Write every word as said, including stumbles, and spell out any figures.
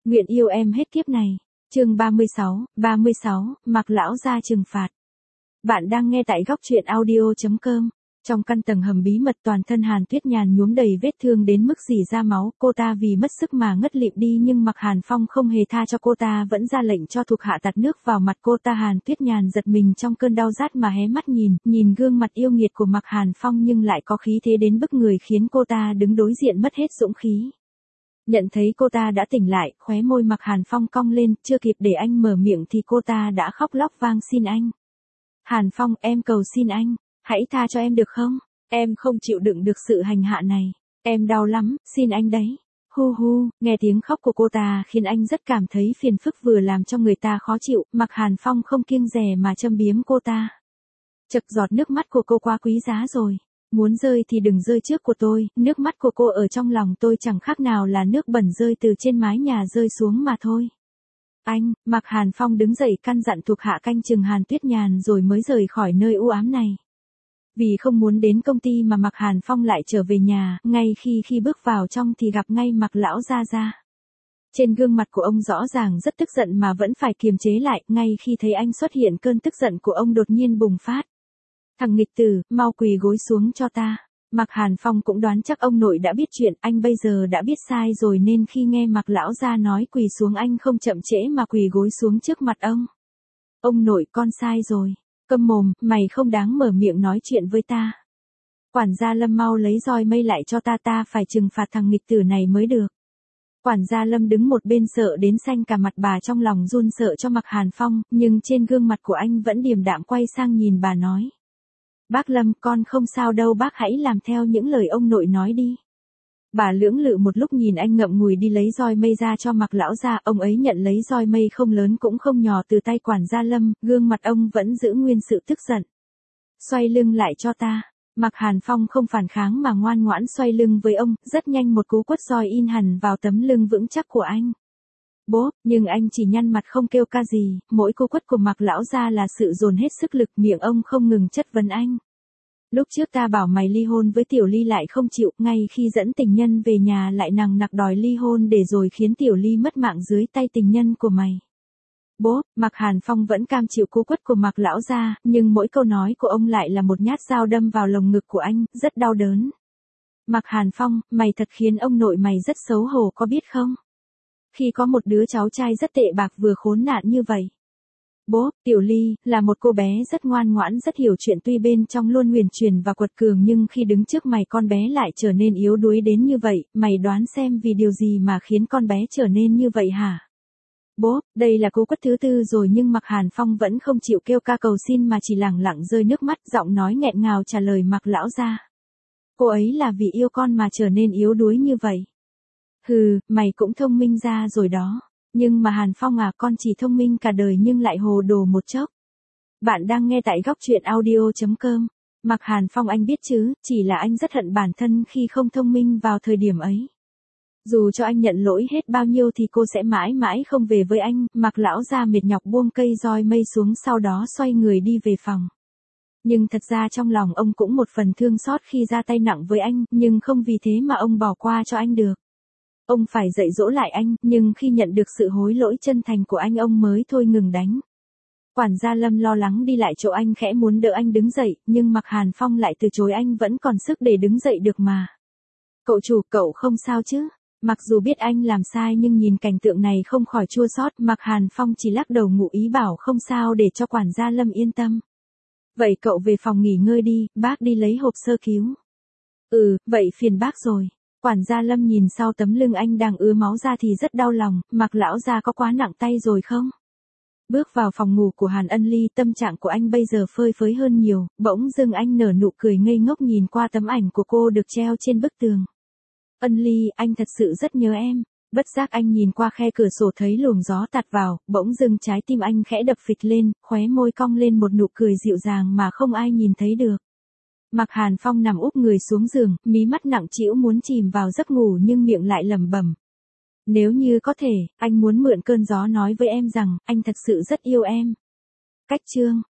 Nguyện yêu em hết kiếp này. Chương ba mươi sáu, ba mươi sáu, Mạc lão gia trừng phạt. Bạn đang nghe tại góc truyện audio chấm com. Trong căn tầng hầm bí mật toàn thân Hàn Tuyết Nhàn nhuốm đầy vết thương đến mức rỉ ra máu, cô ta vì mất sức mà ngất lịm đi nhưng Mạc Hàn Phong không hề tha cho cô ta, vẫn ra lệnh cho thuộc hạ tạt nước vào mặt cô ta. Hàn Tuyết Nhàn giật mình trong cơn đau rát mà hé mắt nhìn, nhìn gương mặt yêu nghiệt của Mạc Hàn Phong nhưng lại có khí thế đến bức người khiến cô ta đứng đối diện mất hết dũng khí. Nhận thấy cô ta đã tỉnh lại, khóe môi Mạc Hàn Phong cong lên, chưa kịp để anh mở miệng thì cô ta đã khóc lóc vang xin anh. Hàn Phong, em cầu xin anh, hãy tha cho em được không? Em không chịu đựng được sự hành hạ này. Em đau lắm, xin anh đấy. Hu hu, nghe tiếng khóc của cô ta khiến anh rất cảm thấy phiền phức vừa làm cho người ta khó chịu. Mạc Hàn Phong không kiêng dè mà châm biếm cô ta. Chật giọt nước mắt của cô quá quý giá rồi. Muốn rơi thì đừng rơi trước của tôi, nước mắt của cô ở trong lòng tôi chẳng khác nào là nước bẩn rơi từ trên mái nhà rơi xuống mà thôi. Anh, Mạc Hàn Phong đứng dậy căn dặn thuộc hạ canh chừng Hàn Tuyết Nhàn rồi mới rời khỏi nơi u ám này. Vì không muốn đến công ty mà Mạc Hàn Phong lại trở về nhà, ngay khi khi bước vào trong thì gặp ngay Mạc lão gia gia. Trên gương mặt của ông rõ ràng rất tức giận mà vẫn phải kiềm chế lại, ngay khi thấy anh xuất hiện cơn tức giận của ông đột nhiên bùng phát. Thằng nghịch tử, mau quỳ gối xuống cho ta. Mạc Hàn Phong cũng đoán chắc ông nội đã biết chuyện, anh bây giờ đã biết sai rồi nên khi nghe Mạc lão gia nói quỳ xuống anh không chậm trễ mà quỳ gối xuống trước mặt ông. Ông nội, con sai rồi. Câm mồm, mày không đáng mở miệng nói chuyện với ta. Quản gia Lâm mau lấy roi mây lại cho ta, ta phải trừng phạt thằng nghịch tử này mới được. Quản gia Lâm đứng một bên sợ đến xanh cả mặt, bà trong lòng run sợ cho Mạc Hàn Phong, nhưng trên gương mặt của anh vẫn điềm đạm quay sang nhìn bà nói. Bác Lâm, con không sao đâu, bác hãy làm theo những lời ông nội nói đi. Bà lưỡng lự một lúc nhìn anh ngậm ngùi đi lấy roi mây ra cho Mạc lão gia, ông ấy nhận lấy roi mây không lớn cũng không nhỏ từ tay quản gia Lâm, gương mặt ông vẫn giữ nguyên sự tức giận. Xoay lưng lại cho ta. Mạc Hàn Phong không phản kháng mà ngoan ngoãn xoay lưng với ông, rất nhanh một cú quất roi in hẳn vào tấm lưng vững chắc của anh. Bố, nhưng anh chỉ nhăn mặt không kêu ca gì, mỗi cú quất của Mạc lão gia là sự dồn hết sức lực, miệng ông không ngừng chất vấn anh. Lúc trước ta bảo mày ly hôn với Tiểu Ly lại không chịu, ngay khi dẫn tình nhân về nhà lại nằng nặc đòi ly hôn để rồi khiến Tiểu Ly mất mạng dưới tay tình nhân của mày. Bố, Mạc Hàn Phong vẫn cam chịu cú quất của Mạc lão gia, nhưng mỗi câu nói của ông lại là một nhát dao đâm vào lồng ngực của anh, rất đau đớn. Mạc Hàn Phong, mày thật khiến ông nội mày rất xấu hổ có biết không? Khi có một đứa cháu trai rất tệ bạc vừa khốn nạn như vậy. Bố, Tiểu Ly, là một cô bé rất ngoan ngoãn rất hiểu chuyện, tuy bên trong luôn huyền truyền và quật cường nhưng khi đứng trước mày con bé lại trở nên yếu đuối đến như vậy, mày đoán xem vì điều gì mà khiến con bé trở nên như vậy hả? Bố, đây là cú quất thứ tư rồi nhưng Mạc Hàn Phong vẫn không chịu kêu ca cầu xin mà chỉ lẳng lặng rơi nước mắt, giọng nói nghẹn ngào trả lời Mạc lão gia. Cô ấy là vì yêu con mà trở nên yếu đuối như vậy. Hừ, mày cũng thông minh ra rồi đó. Nhưng mà Hàn Phong à, con chỉ thông minh cả đời nhưng lại hồ đồ một chốc. Bạn đang nghe tại góc truyện audio chấm com. Mạc Hàn Phong, anh biết chứ, chỉ là anh rất hận bản thân khi không thông minh vào thời điểm ấy. Dù cho anh nhận lỗi hết bao nhiêu thì cô sẽ mãi mãi không về với anh. Mạc lão gia mệt nhọc buông cây roi mây xuống, sau đó xoay người đi về phòng. Nhưng thật ra trong lòng ông cũng một phần thương xót khi ra tay nặng với anh, nhưng không vì thế mà ông bỏ qua cho anh được. Ông phải dạy dỗ lại anh, nhưng khi nhận được sự hối lỗi chân thành của anh ông mới thôi ngừng đánh. Quản gia Lâm lo lắng đi lại chỗ anh khẽ muốn đỡ anh đứng dậy, nhưng Mạc Hàn Phong lại từ chối, anh vẫn còn sức để đứng dậy được mà. Cậu chủ, cậu không sao chứ? Mặc dù biết anh làm sai nhưng nhìn cảnh tượng này không khỏi chua xót, Mạc Hàn Phong chỉ lắc đầu ngụ ý bảo không sao để cho quản gia Lâm yên tâm. Vậy cậu về phòng nghỉ ngơi đi, bác đi lấy hộp sơ cứu. Ừ, vậy phiền bác rồi. Quản gia Lâm nhìn sau tấm lưng anh đang ứa máu ra thì rất đau lòng, Mạc lão gia có quá nặng tay rồi không? Bước vào phòng ngủ của Hàn Ân Ly, tâm trạng của anh bây giờ phơi phới hơn nhiều, bỗng dưng anh nở nụ cười ngây ngốc nhìn qua tấm ảnh của cô được treo trên bức tường. Ân Ly, anh thật sự rất nhớ em. Bất giác anh nhìn qua khe cửa sổ thấy luồng gió tạt vào, bỗng dưng trái tim anh khẽ đập phịch lên, khóe môi cong lên một nụ cười dịu dàng mà không ai nhìn thấy được. Mạc Hàn Phong nằm úp người xuống giường, mí mắt nặng trĩu muốn chìm vào giấc ngủ nhưng miệng lại lẩm bẩm. Nếu như có thể, anh muốn mượn cơn gió nói với em rằng, anh thật sự rất yêu em. Cách chương.